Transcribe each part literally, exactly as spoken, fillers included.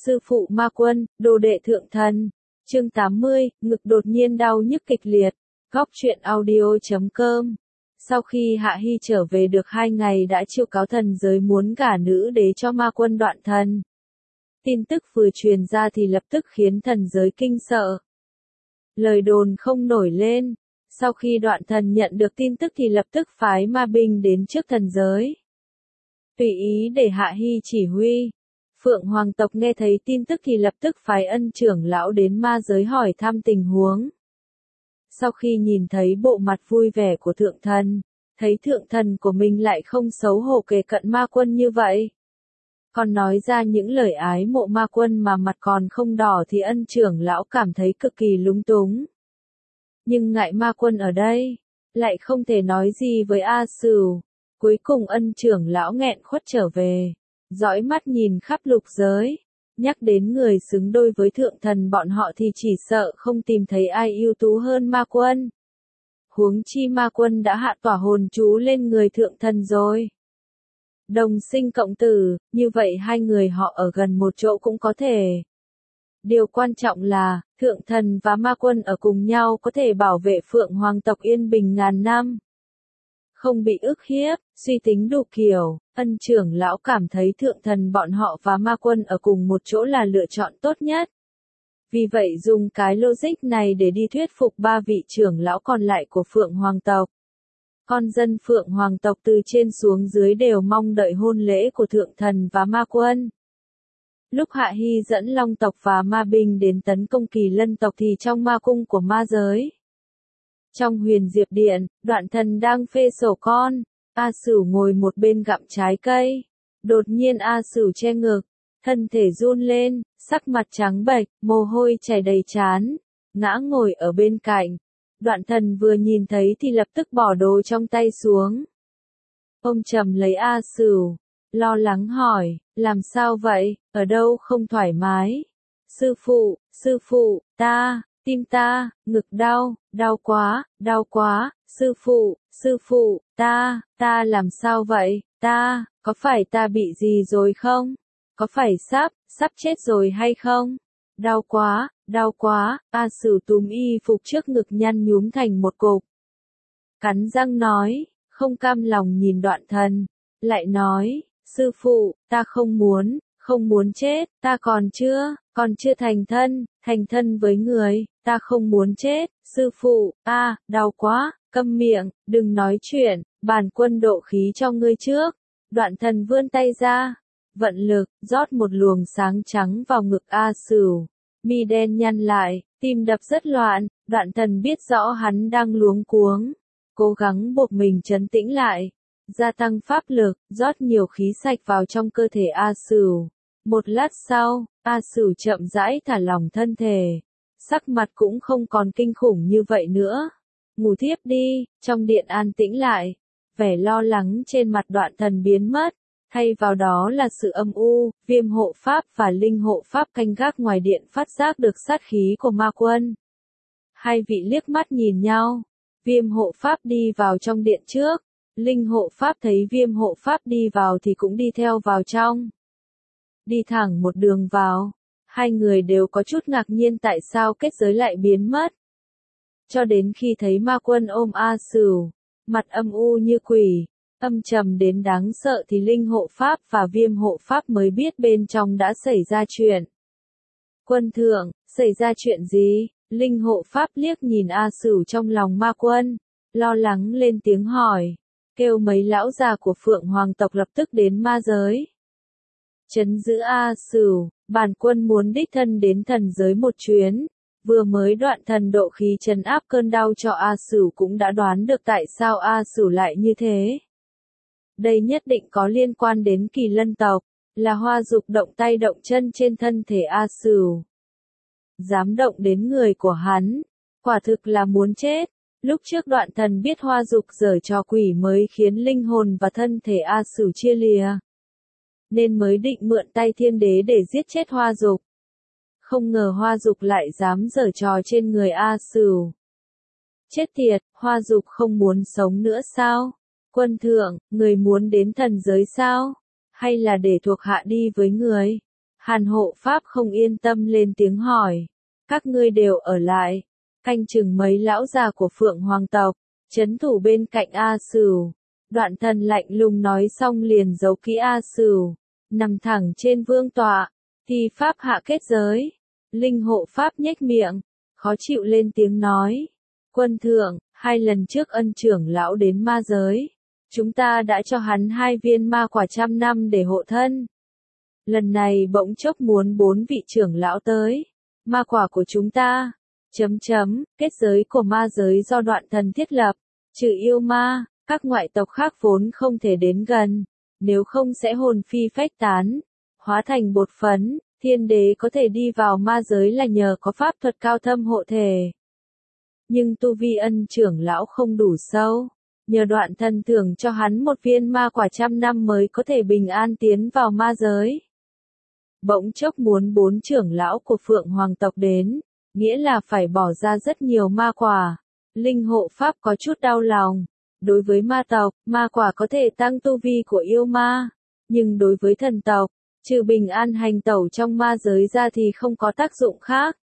Sư phụ ma quân, đồ đệ thượng thần. Chương tám mươi, ngực đột nhiên đau nhức kịch liệt. Góc truyện audio chấm com. Sau khi Hạ Hy trở về được hai ngày đã chiêu cáo thần giới muốn gả nữ đế cho ma quân Đoạn Thần. Tin tức vừa truyền ra thì lập tức khiến thần giới kinh sợ. Lời đồn không nổi lên. Sau khi Đoạn Thần nhận được tin tức thì lập tức phái ma binh đến trước thần giới. Tùy ý để Hạ Hy chỉ huy. Phượng Hoàng tộc nghe thấy tin tức thì lập tức phái Ân trưởng lão đến ma giới hỏi thăm tình huống. Sau khi nhìn thấy bộ mặt vui vẻ của thượng thần, thấy thượng thần của mình lại không xấu hổ kề cận ma quân như vậy. Còn nói ra những lời ái mộ ma quân mà mặt còn không đỏ thì Ân trưởng lão cảm thấy cực kỳ lúng túng. Nhưng ngại ma quân ở đây, lại không thể nói gì với A Sửu. Cuối cùng Ân trưởng lão nghẹn khuất trở về, dõi mắt nhìn khắp lục giới. Nhắc đến người xứng đôi với thượng thần bọn họ thì chỉ sợ không tìm thấy ai ưu tú hơn ma quân. Huống chi ma quân đã hạ tỏa hồn chú lên người thượng thần rồi. Đồng sinh cộng tử, như vậy hai người họ ở gần một chỗ cũng có thể. Điều quan trọng là, thượng thần và ma quân ở cùng nhau có thể bảo vệ Phượng Hoàng tộc yên bình ngàn năm. Không bị ức hiếp, suy tính đủ kiểu, Ân trưởng lão cảm thấy thượng thần bọn họ và ma quân ở cùng một chỗ là lựa chọn tốt nhất. Vì vậy dùng cái logic này để đi thuyết phục ba vị trưởng lão còn lại của Phượng Hoàng tộc. Con dân Phượng Hoàng tộc từ trên xuống dưới đều mong đợi hôn lễ của thượng thần và ma quân. Lúc Hạ Hy dẫn Long tộc và ma binh đến tấn công Kỳ Lân tộc thì trong ma cung của ma giới. Trong Huyền Diệp Điện, Đoạn Thần đang phê sổ con, A Sửu ngồi một bên gặm trái cây. Đột nhiên A Sửu che ngực, thân thể run lên, sắc mặt trắng bệch, mồ hôi chảy đầy trán, ngã ngồi ở bên cạnh. Đoạn Thần vừa nhìn thấy thì lập tức bỏ đồ trong tay xuống. Ông trầm lấy A Sửu, lo lắng hỏi, làm sao vậy, ở đâu không thoải mái? Sư phụ, sư phụ, ta, tim ta, ngực đau, đau quá, đau quá, sư phụ, sư phụ, ta, ta làm sao vậy, ta, có phải ta bị gì rồi không? Có phải sắp, sắp chết rồi hay không? Đau quá, đau quá, A Sửu túm y phục trước ngực nhăn nhúm thành một cục. Cắn răng nói, không cam lòng nhìn Đoạn Thần, lại nói, sư phụ, ta không muốn, không muốn chết, ta còn chưa, còn chưa thành thân, thành thân với người, ta không muốn chết, sư phụ, a, đau quá, câm miệng, đừng nói chuyện, bản quân độ khí cho ngươi trước. Đoạn Thần vươn tay ra, vận lực, rót một luồng sáng trắng vào ngực A Sửu, mi đen nhăn lại, tim đập rất loạn. Đoạn Thần biết rõ hắn đang luống cuống, cố gắng buộc mình trấn tĩnh lại, gia tăng pháp lực, rót nhiều khí sạch vào trong cơ thể A Sửu. Một lát sau, A Sửu chậm rãi thả lỏng thân thể, sắc mặt cũng không còn kinh khủng như vậy nữa. Ngủ thiếp đi, trong điện an tĩnh lại, vẻ lo lắng trên mặt Đoạn Thần biến mất, thay vào đó là sự âm u. Viêm hộ pháp và linh hộ pháp canh gác ngoài điện phát giác được sát khí của ma quân. Hai vị liếc mắt nhìn nhau, viêm hộ pháp đi vào trong điện trước, linh hộ pháp thấy viêm hộ pháp đi vào thì cũng đi theo vào trong. Đi thẳng một đường vào, hai người đều có chút ngạc nhiên tại sao kết giới lại biến mất. Cho đến khi thấy ma quân ôm A Sửu, mặt âm u như quỷ, âm trầm đến đáng sợ thì linh hộ pháp và viêm hộ pháp mới biết bên trong đã xảy ra chuyện. Quân thượng, xảy ra chuyện gì? Linh hộ pháp liếc nhìn A Sửu trong lòng ma quân, lo lắng lên tiếng hỏi, kêu mấy lão già của Phượng Hoàng tộc lập tức đến ma giới. Trấn giữ A Sửu, bản quân muốn đích thân đến thần giới một chuyến. Vừa mới Đoạn Thần độ khí trấn áp cơn đau cho A Sửu cũng đã đoán được tại sao A Sửu lại như thế. Đây nhất định có liên quan đến Kỳ Lân tộc, là Hoa Dục động tay động chân trên thân thể A Sửu. Dám động đến người của hắn, quả thực là muốn chết. Lúc trước Đoạn Thần biết Hoa Dục giở trò quỷ mới khiến linh hồn và thân thể A Sửu chia lìa, nên mới định mượn tay thiên đế để giết chết Hoa Dục. Không ngờ Hoa Dục lại dám giở trò trên người A Sửu. Chết tiệt, Hoa Dục không muốn sống nữa sao? Quân thượng, người muốn đến thần giới sao? Hay là để thuộc hạ đi với người? Hàn hộ pháp không yên tâm lên tiếng hỏi. Các ngươi đều ở lại, canh chừng mấy lão già của Phượng Hoàng tộc, trấn thủ bên cạnh A Sửu. Đoạn Thần lạnh lùng nói xong liền giấu kỹ A Sửu, nằm thẳng trên vương tọa, thi pháp hạ kết giới. Linh hộ pháp nhếch miệng, khó chịu lên tiếng nói. Quân thượng, hai lần trước ân trưởng lão đến ma giới, chúng ta đã cho hắn hai viên ma quả trăm năm để hộ thân. Lần này bỗng chốc muốn bốn vị trưởng lão tới. Ma quả của chúng ta, chấm chấm, kết giới của ma giới do Đoạn Thần thiết lập, trừ yêu ma, các ngoại tộc khác vốn không thể đến gần, nếu không sẽ hồn phi phách tán, hóa thành bột phấn. Thiên đế có thể đi vào ma giới là nhờ có pháp thuật cao thâm hộ thể. Nhưng tu vi ân trưởng lão không đủ sâu, nhờ Đoạn Thần thưởng cho hắn một viên ma quả trăm năm mới có thể bình an tiến vào ma giới. Bỗng chốc muốn bốn trưởng lão của Phượng Hoàng tộc đến, nghĩa là phải bỏ ra rất nhiều ma quả. Linh hộ pháp có chút đau lòng. Đối với ma tộc, ma quả có thể tăng tu vi của yêu ma, nhưng đối với thần tộc, trừ bình an hành tẩu trong ma giới ra thì không có tác dụng khác.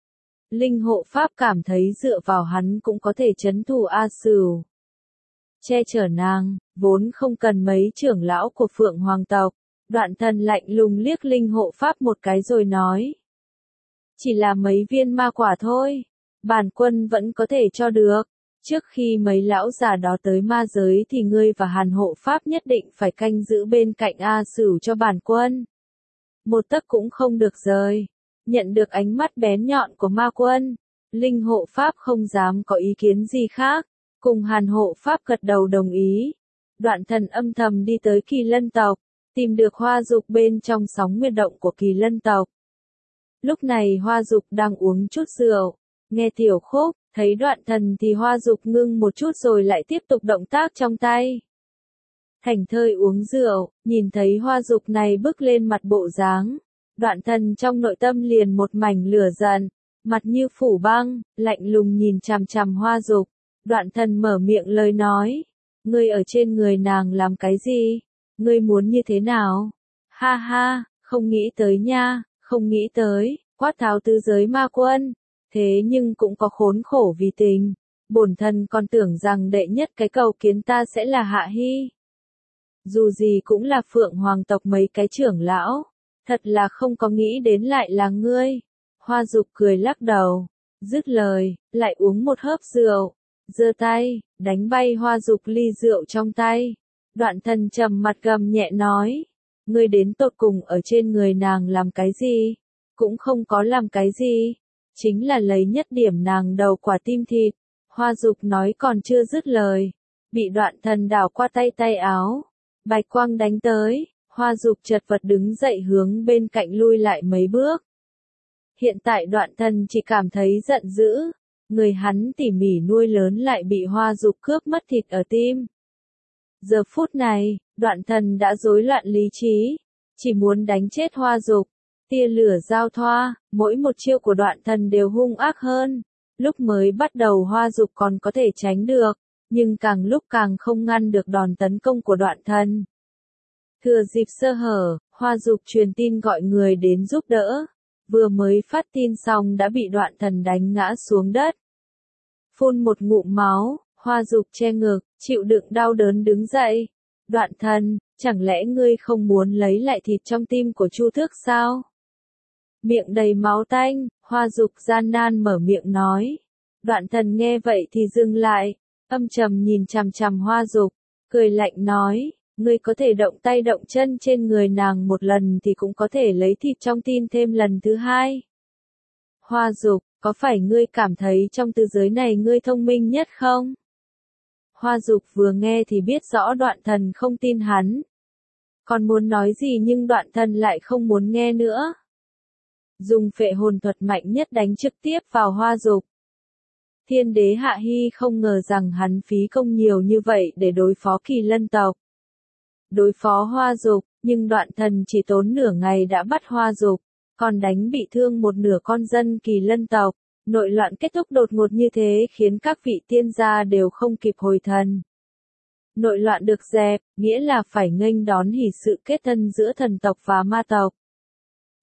Linh hộ pháp cảm thấy dựa vào hắn cũng có thể trấn thủ A Sửu, che chở nàng, vốn không cần mấy trưởng lão của Phượng Hoàng tộc. Đoạn Thần lạnh lùng liếc linh hộ pháp một cái rồi nói. Chỉ là mấy viên ma quả thôi, bản quân vẫn có thể cho được. Trước khi mấy lão già đó tới ma giới thì ngươi và Hàn hộ pháp nhất định phải canh giữ bên cạnh A Sửu cho bản quân. Một tấc cũng không được rời. Nhận được ánh mắt bén nhọn của ma quân, linh hộ pháp không dám có ý kiến gì khác, cùng Hàn hộ pháp gật đầu đồng ý. Đoạn Thần âm thầm đi tới Kỳ Lân tộc, tìm được Hoa Dục bên trong sóng nguyệt động của Kỳ Lân tộc. Lúc này Hoa Dục đang uống chút rượu, nghe tiểu khúc, thấy Đoạn Thần thì Hoa Dục ngưng một chút rồi lại tiếp tục động tác trong tay. Thành thơi uống rượu, nhìn thấy Hoa Dục này bước lên mặt bộ dáng, Đoạn Thần trong nội tâm liền một mảnh lửa giận, mặt như phủ băng, lạnh lùng nhìn chằm chằm Hoa Dục. Đoạn Thần mở miệng lời nói, ngươi ở trên người nàng làm cái gì? Ngươi muốn như thế nào? Ha ha, không nghĩ tới nha, không nghĩ tới, quát tháo tứ giới ma quân. Thế nhưng cũng có khốn khổ vì tình. Bổn thần còn tưởng rằng đệ nhất cái cầu kiến ta sẽ là Hạ Hy. Dù gì cũng là Phượng Hoàng tộc mấy cái trưởng lão. Thật là không có nghĩ đến lại là ngươi. Hoa Dục cười lắc đầu. Dứt lời, lại uống một hớp rượu. Giơ tay, đánh bay Hoa Dục ly rượu trong tay. Đoạn Thần trầm mặt gầm nhẹ nói. Ngươi đến tột cùng ở trên người nàng làm cái gì? Cũng không có làm cái gì. Chính là lấy nhất điểm nàng đầu quả tim thịt. Hoa Dục nói còn chưa dứt lời. Bị Đoạn Thần đảo qua tay tay áo. Bạch quang đánh tới. Hoa Dục chật vật đứng dậy hướng bên cạnh lui lại mấy bước. Hiện tại Đoạn Thần chỉ cảm thấy giận dữ. Người hắn tỉ mỉ nuôi lớn lại bị Hoa Dục cướp mất thịt ở tim. Giờ phút này, Đoạn Thần đã rối loạn lý trí. Chỉ muốn đánh chết Hoa Dục. Tia lửa giao thoa, mỗi một chiêu của Đoạn Thần đều hung ác hơn. Lúc mới bắt đầu Hoa Dục còn có thể tránh được, nhưng càng lúc càng không ngăn được đòn tấn công của Đoạn Thần. Thừa dịp sơ hở, Hoa Dục truyền tin gọi người đến giúp đỡ. Vừa mới phát tin xong đã bị Đoạn Thần đánh ngã xuống đất. Phun một ngụm máu, Hoa Dục che ngực, chịu đựng đau đớn đứng dậy. Đoạn Thần, chẳng lẽ ngươi không muốn lấy lại thịt trong tim của Chu Tước sao? Miệng đầy máu tanh, Hoa Dục gian nan mở miệng nói. Đoạn Thần nghe vậy thì dừng lại, âm trầm nhìn chằm chằm Hoa Dục, cười lạnh nói, ngươi có thể động tay động chân trên người nàng một lần thì cũng có thể lấy thịt trong tim thêm lần thứ hai. Hoa Dục, có phải ngươi cảm thấy trong tứ giới này ngươi thông minh nhất không? Hoa Dục vừa nghe thì biết rõ Đoạn Thần không tin hắn. Còn muốn nói gì nhưng Đoạn Thần lại không muốn nghe nữa. Dùng phệ hồn thuật mạnh nhất đánh trực tiếp vào Hoa Dục. Thiên đế Hạ Hy không ngờ rằng hắn phí công nhiều như vậy để đối phó Kỳ Lân tộc. Đối phó Hoa Dục, nhưng Đoạn Thần chỉ tốn nửa ngày đã bắt Hoa Dục, còn đánh bị thương một nửa con dân Kỳ Lân tộc. Nội loạn kết thúc đột ngột như thế khiến các vị tiên gia đều không kịp hồi thần. Nội loạn được dẹp, nghĩa là phải nghênh đón hỷ sự kết thân giữa thần tộc và ma tộc.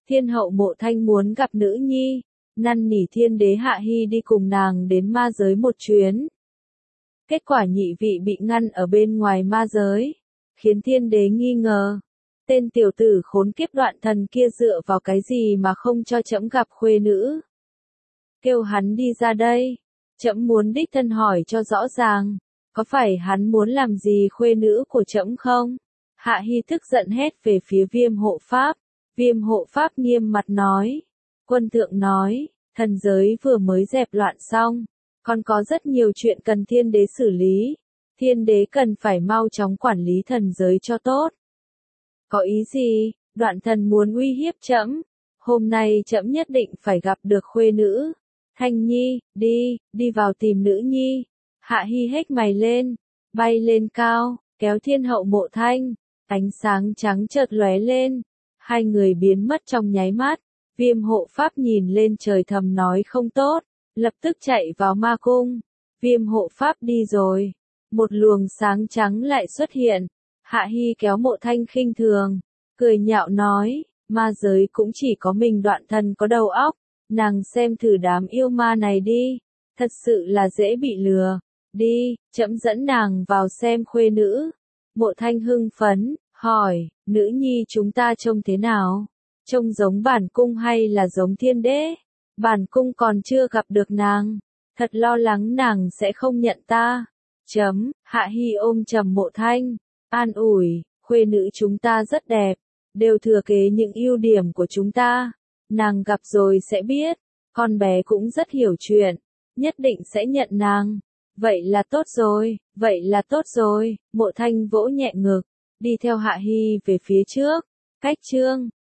Thiên hậu Mộ Thanh muốn gặp nữ nhi, năn nỉ thiên đế Hạ Hy đi cùng nàng đến ma giới một chuyến. Kết quả nhị vị bị ngăn ở bên ngoài ma giới, khiến thiên đế nghi ngờ. Tên tiểu tử khốn kiếp Đoạn Thần kia dựa vào cái gì mà không cho trẫm gặp khuê nữ. Kêu hắn đi ra đây, trẫm muốn đích thân hỏi cho rõ ràng, có phải hắn muốn làm gì khuê nữ của trẫm không? Hạ Hy tức giận hét về phía Viêm hộ pháp. Viêm hộ pháp nghiêm mặt nói. Quân thượng nói, thần giới vừa mới dẹp loạn xong, còn có rất nhiều chuyện cần thiên đế xử lý. Thiên đế cần phải mau chóng quản lý thần giới cho tốt. Có ý gì? Đoạn Thần muốn uy hiếp trẫm. Hôm nay trẫm nhất định phải gặp được khuê nữ. Thanh Nhi, đi, đi vào tìm nữ nhi. Hạ Hy hét mày lên, bay lên cao, kéo thiên hậu Mộ Thanh. Ánh sáng trắng chợt lóe lên, hai người biến mất trong nháy mắt. Viêm hộ pháp nhìn lên trời thầm nói không tốt, lập tức chạy vào ma cung. Viêm hộ pháp đi rồi, một luồng sáng trắng lại xuất hiện. Hạ Hy kéo Mộ Thanh khinh thường, cười nhạo nói, ma giới cũng chỉ có mình Đoạn Thần có đầu óc, nàng xem thử đám yêu ma này đi, thật sự là dễ bị lừa. Đi, trẫm dẫn nàng vào xem khuê nữ. Mộ Thanh hưng phấn, hỏi, nữ nhi chúng ta trông thế nào? Trông giống bản cung hay là giống thiên đế? Bản cung còn chưa gặp được nàng, thật lo lắng nàng sẽ không nhận ta. Chấm, Hạ Hy ôm chầm Mộ Thanh, an ủi, khuê nữ chúng ta rất đẹp, đều thừa kế những ưu điểm của chúng ta. Nàng gặp rồi sẽ biết, con bé cũng rất hiểu chuyện, nhất định sẽ nhận nàng. Vậy là tốt rồi, vậy là tốt rồi. Mộ Thanh vỗ nhẹ ngực, đi theo Hạ Hy về phía trước. Cách chương